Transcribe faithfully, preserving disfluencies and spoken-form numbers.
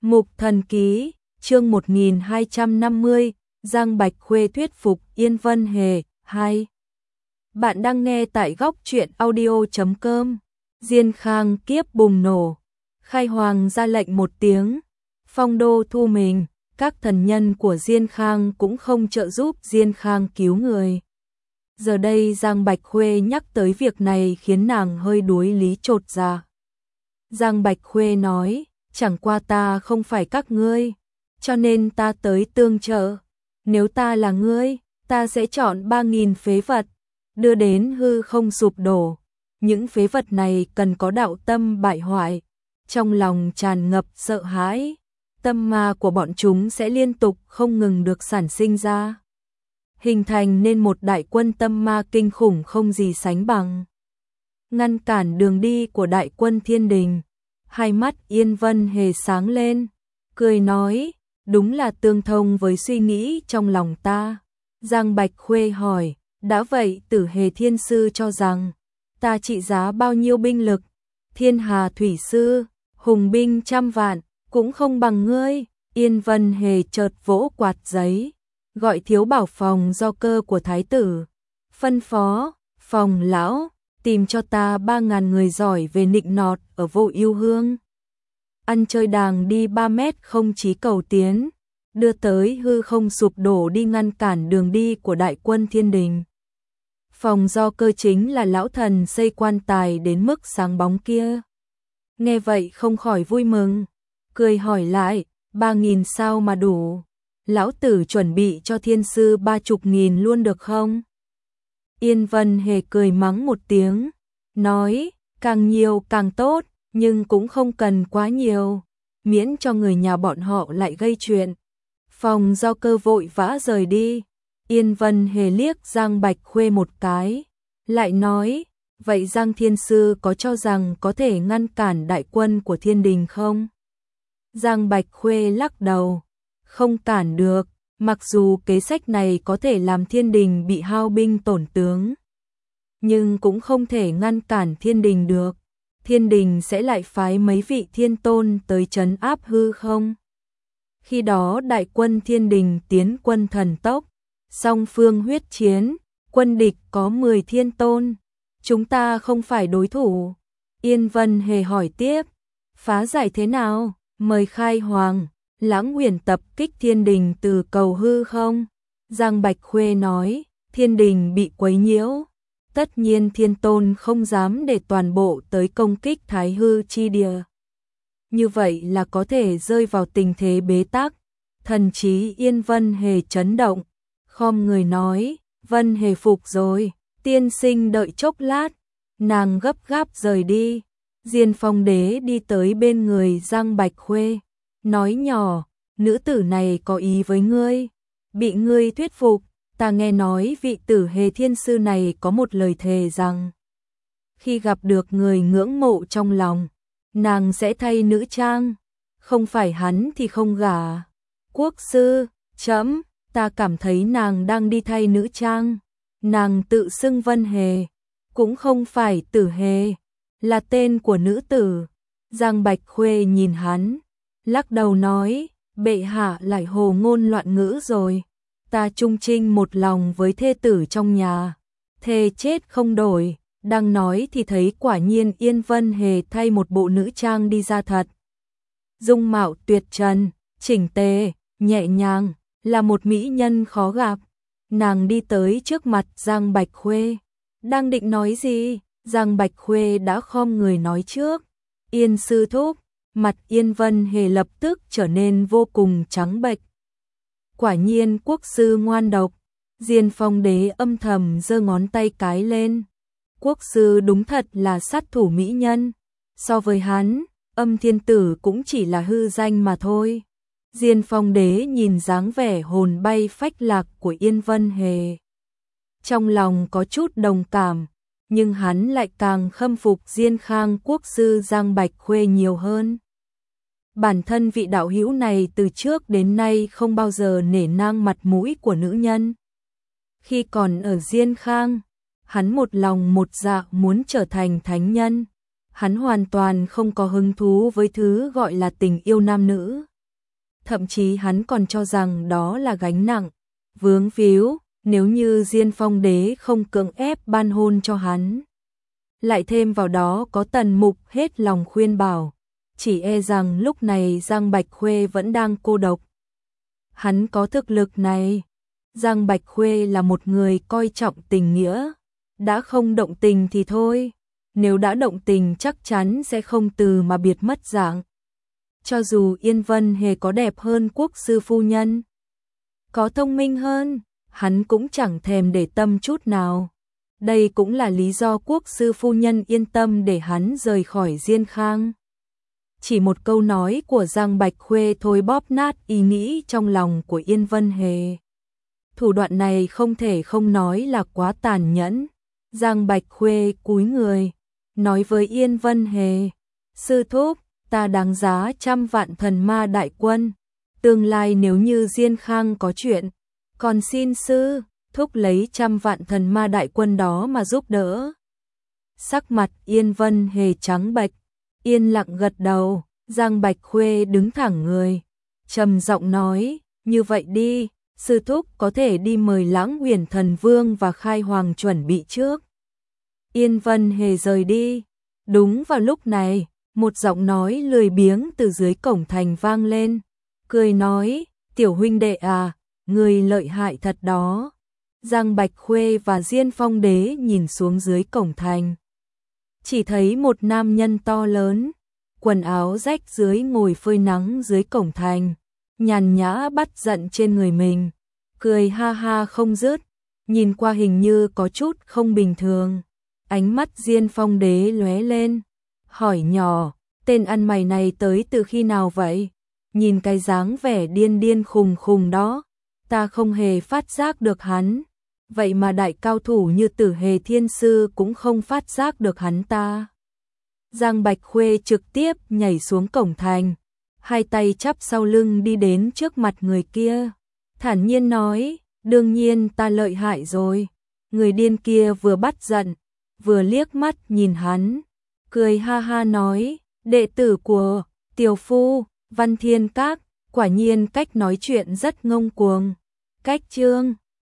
Mục Thần Ký, chương một nghìn hai trăm năm mươi, Giang Bạch Khuê thuyết phục Yên Vân Hề, hai. Bạn đang nghe tại góc truyện audio chấm com. Diên Khang kiếp bùng nổ, khai hoàng ra lệnh một tiếng, phong đô thu mình, các thần nhân của Diên Khang cũng không trợ giúp Diên Khang cứu người. Giờ đây Giang Bạch Khuê nhắc tới việc này khiến nàng hơi đuối lý chột dạ. Giang Bạch Khuê nói, chẳng qua ta không phải các ngươi, cho nên ta tới tương trợ. Nếu ta là ngươi, ta sẽ chọn ba nghìn phế vật, đưa đến hư không sụp đổ. Những phế vật này cần có đạo tâm bại hoại, trong lòng tràn ngập sợ hãi, tâm ma của bọn chúng sẽ liên tục không ngừng được sản sinh ra, hình thành nên một đại quân tâm ma kinh khủng không gì sánh bằng. Ngăn cản đường đi của đại quân thiên đình. Hai mắt Yên Vân Hề sáng lên, cười nói, đúng là tương thông với suy nghĩ trong lòng ta. Giang Bạch Khuê hỏi, đã vậy Tử Hề Thiên Sư cho rằng, ta trị giá bao nhiêu binh lực? Thiên Hà Thủy Sư, hùng binh trăm vạn, cũng không bằng ngươi. Yên Vân Hề chợt vỗ quạt giấy, gọi thiếu bảo phòng do cơ của Thái tử, phân phó, phòng lão, tìm cho ta ba ngàn người giỏi về nịnh nọt ở Vô Yêu Hương. Ăn chơi đàng đi ba mét không chí cầu tiến, đưa tới hư không sụp đổ đi ngăn cản đường đi của đại quân thiên đình. Phòng do cơ chính là lão thần xây quan tài đến mức sáng bóng kia. Nghe vậy không khỏi vui mừng, cười hỏi lại, ba nghìn sao mà đủ? Lão tử chuẩn bị cho thiên sư ba chục nghìn luôn được không? Yên Vân Hề cười mắng một tiếng, nói, càng nhiều càng tốt, nhưng cũng không cần quá nhiều, miễn cho người nhà bọn họ lại gây chuyện. Phòng do cơ vội vã rời đi. Yên Vân Hề liếc Giang Bạch Khuê một cái, lại nói, vậy Giang Thiên Sư có cho rằng có thể ngăn cản đại quân của thiên đình không? Giang Bạch Khuê lắc đầu, không cản được. Mặc dù kế sách này có thể làm thiên đình bị hao binh tổn tướng, nhưng cũng không thể ngăn cản thiên đình được. Thiên đình sẽ lại phái mấy vị thiên tôn tới trấn áp hư không. Khi đó đại quân thiên đình tiến quân thần tốc, song phương huyết chiến, quân địch có mười thiên tôn, chúng ta không phải đối thủ. Yên Vân Hề hỏi tiếp, phá giải thế nào? Mời khai hoàng, Lãng Huyền tập kích thiên đình từ cầu hư không? Giang Bạch Khuê nói, thiên đình bị quấy nhiễu, tất nhiên thiên tôn không dám để toàn bộ tới công kích thái hư chi địa. Như vậy là có thể rơi vào tình thế bế tắc. Thần trí Yên Vân Hề chấn động, khom người nói, Vân Hề phục rồi, tiên sinh đợi chốc lát. Nàng gấp gáp rời đi. Diên Phong Đế đi tới bên người Giang Bạch Khuê, nói nhỏ, nữ tử này có ý với ngươi, bị ngươi thuyết phục. Ta nghe nói vị Tử Hề Thiên Sư này có một lời thề rằng, khi gặp được người ngưỡng mộ trong lòng, nàng sẽ thay nữ trang, không phải hắn thì không gả. Quốc sư, trẫm, ta cảm thấy nàng đang đi thay nữ trang. Nàng tự xưng Vân Hề, cũng không phải Tử Hề, là tên của nữ tử. Giang Bạch Khuê nhìn hắn, lắc đầu nói, bệ hạ lại hồ ngôn loạn ngữ rồi. Ta trung trinh một lòng với thê tử trong nhà, thề chết không đổi. Đang nói thì thấy quả nhiên Yên Vân Hề thay một bộ nữ trang đi ra thật. Dung mạo tuyệt trần, chỉnh tề, nhẹ nhàng, là một mỹ nhân khó gặp. Nàng đi tới trước mặt Giang Bạch Khuê, đang định nói gì, Giang Bạch Khuê đã khom người nói trước, Yên sư thúc. Mặt Yên Vân Hề lập tức trở nên vô cùng trắng bệch. Quả nhiên quốc sư ngoan độc. Diên Phong Đế âm thầm giơ ngón tay cái lên. Quốc sư đúng thật là sát thủ mỹ nhân. So với hắn, Âm Thiên Tử cũng chỉ là hư danh mà thôi. Diên Phong Đế nhìn dáng vẻ hồn bay phách lạc của Yên Vân Hề, trong lòng có chút đồng cảm, nhưng hắn lại càng khâm phục Diên Khang quốc sư Giang Bạch Khuê nhiều hơn. Bản thân vị đạo hữu này từ trước đến nay không bao giờ nể nang mặt mũi của nữ nhân. Khi còn ở Diên Khang, hắn một lòng một dạ muốn trở thành thánh nhân. Hắn hoàn toàn không có hứng thú với thứ gọi là tình yêu nam nữ. thậm chí hắn còn cho rằng đó là gánh nặng, vướng víu, nếu như Diên Phong Đế không cưỡng ép ban hôn cho hắn. Lại thêm vào đó có Tần Mục hết lòng khuyên bảo, chỉ e rằng lúc này Giang Bạch Khuê vẫn đang cô độc. Hắn có thực lực này. Giang Bạch Khuê là một người coi trọng tình nghĩa, đã không động tình thì thôi, nếu đã động tình chắc chắn sẽ không từ mà biệt mất dạng. Cho dù Yên Vân Hề có đẹp hơn quốc sư phu nhân, có thông minh hơn, hắn cũng chẳng thèm để tâm chút nào. Đây cũng là lý do quốc sư phu nhân yên tâm để hắn rời khỏi Diên Khang. Chỉ một câu nói của Giang Bạch Khuê thôi bóp nát ý nghĩ trong lòng của Yên Vân Hề. Thủ đoạn này không thể không nói là quá tàn nhẫn. Giang Bạch Khuê cúi người, nói với Yên Vân Hề, sư thúc, ta đáng giá trăm vạn thần ma đại quân. Tương lai nếu như Diên Khang có chuyện, còn xin sư thúc lấy trăm vạn thần ma đại quân đó mà giúp đỡ. Sắc mặt Yên Vân Hề trắng bệch, yên lặng gật đầu. Giang Bạch Khuê đứng thẳng người, trầm giọng nói, như vậy đi, sư thúc có thể đi mời Lãng Huyền Thần Vương và Khai Hoàng chuẩn bị trước. Yên Vân Hề rời đi. Đúng vào lúc này, một giọng nói lười biếng từ dưới cổng thành vang lên, cười nói, tiểu huynh đệ à, người lợi hại thật đó. Giang Bạch Khuê và Diên Phong Đế nhìn xuống dưới cổng thành, chỉ thấy một nam nhân to lớn, quần áo rách dưới ngồi phơi nắng dưới cổng thành, nhàn nhã bắt giận trên người mình, cười ha ha không dứt, nhìn qua hình như có chút không bình thường. Ánh mắt Diên Phong Đế lóe lên, hỏi nhỏ, tên ăn mày này tới từ khi nào vậy? Nhìn cái dáng vẻ điên điên khùng khùng đó, ta không hề phát giác được hắn, vậy mà đại cao thủ như Tử Hề Thiên Sư cũng không phát giác được hắn ta. Giang Bạch Khuê trực tiếp nhảy xuống cổng thành, hai tay chắp sau lưng đi đến trước mặt người kia, thản nhiên nói, đương nhiên ta lợi hại rồi. Người điên kia vừa bắt giận, vừa liếc mắt nhìn hắn, cười ha ha nói, đệ tử của tiểu phu, Văn Thiên Các, quả nhiên cách nói chuyện rất ngông cuồng. Cách chương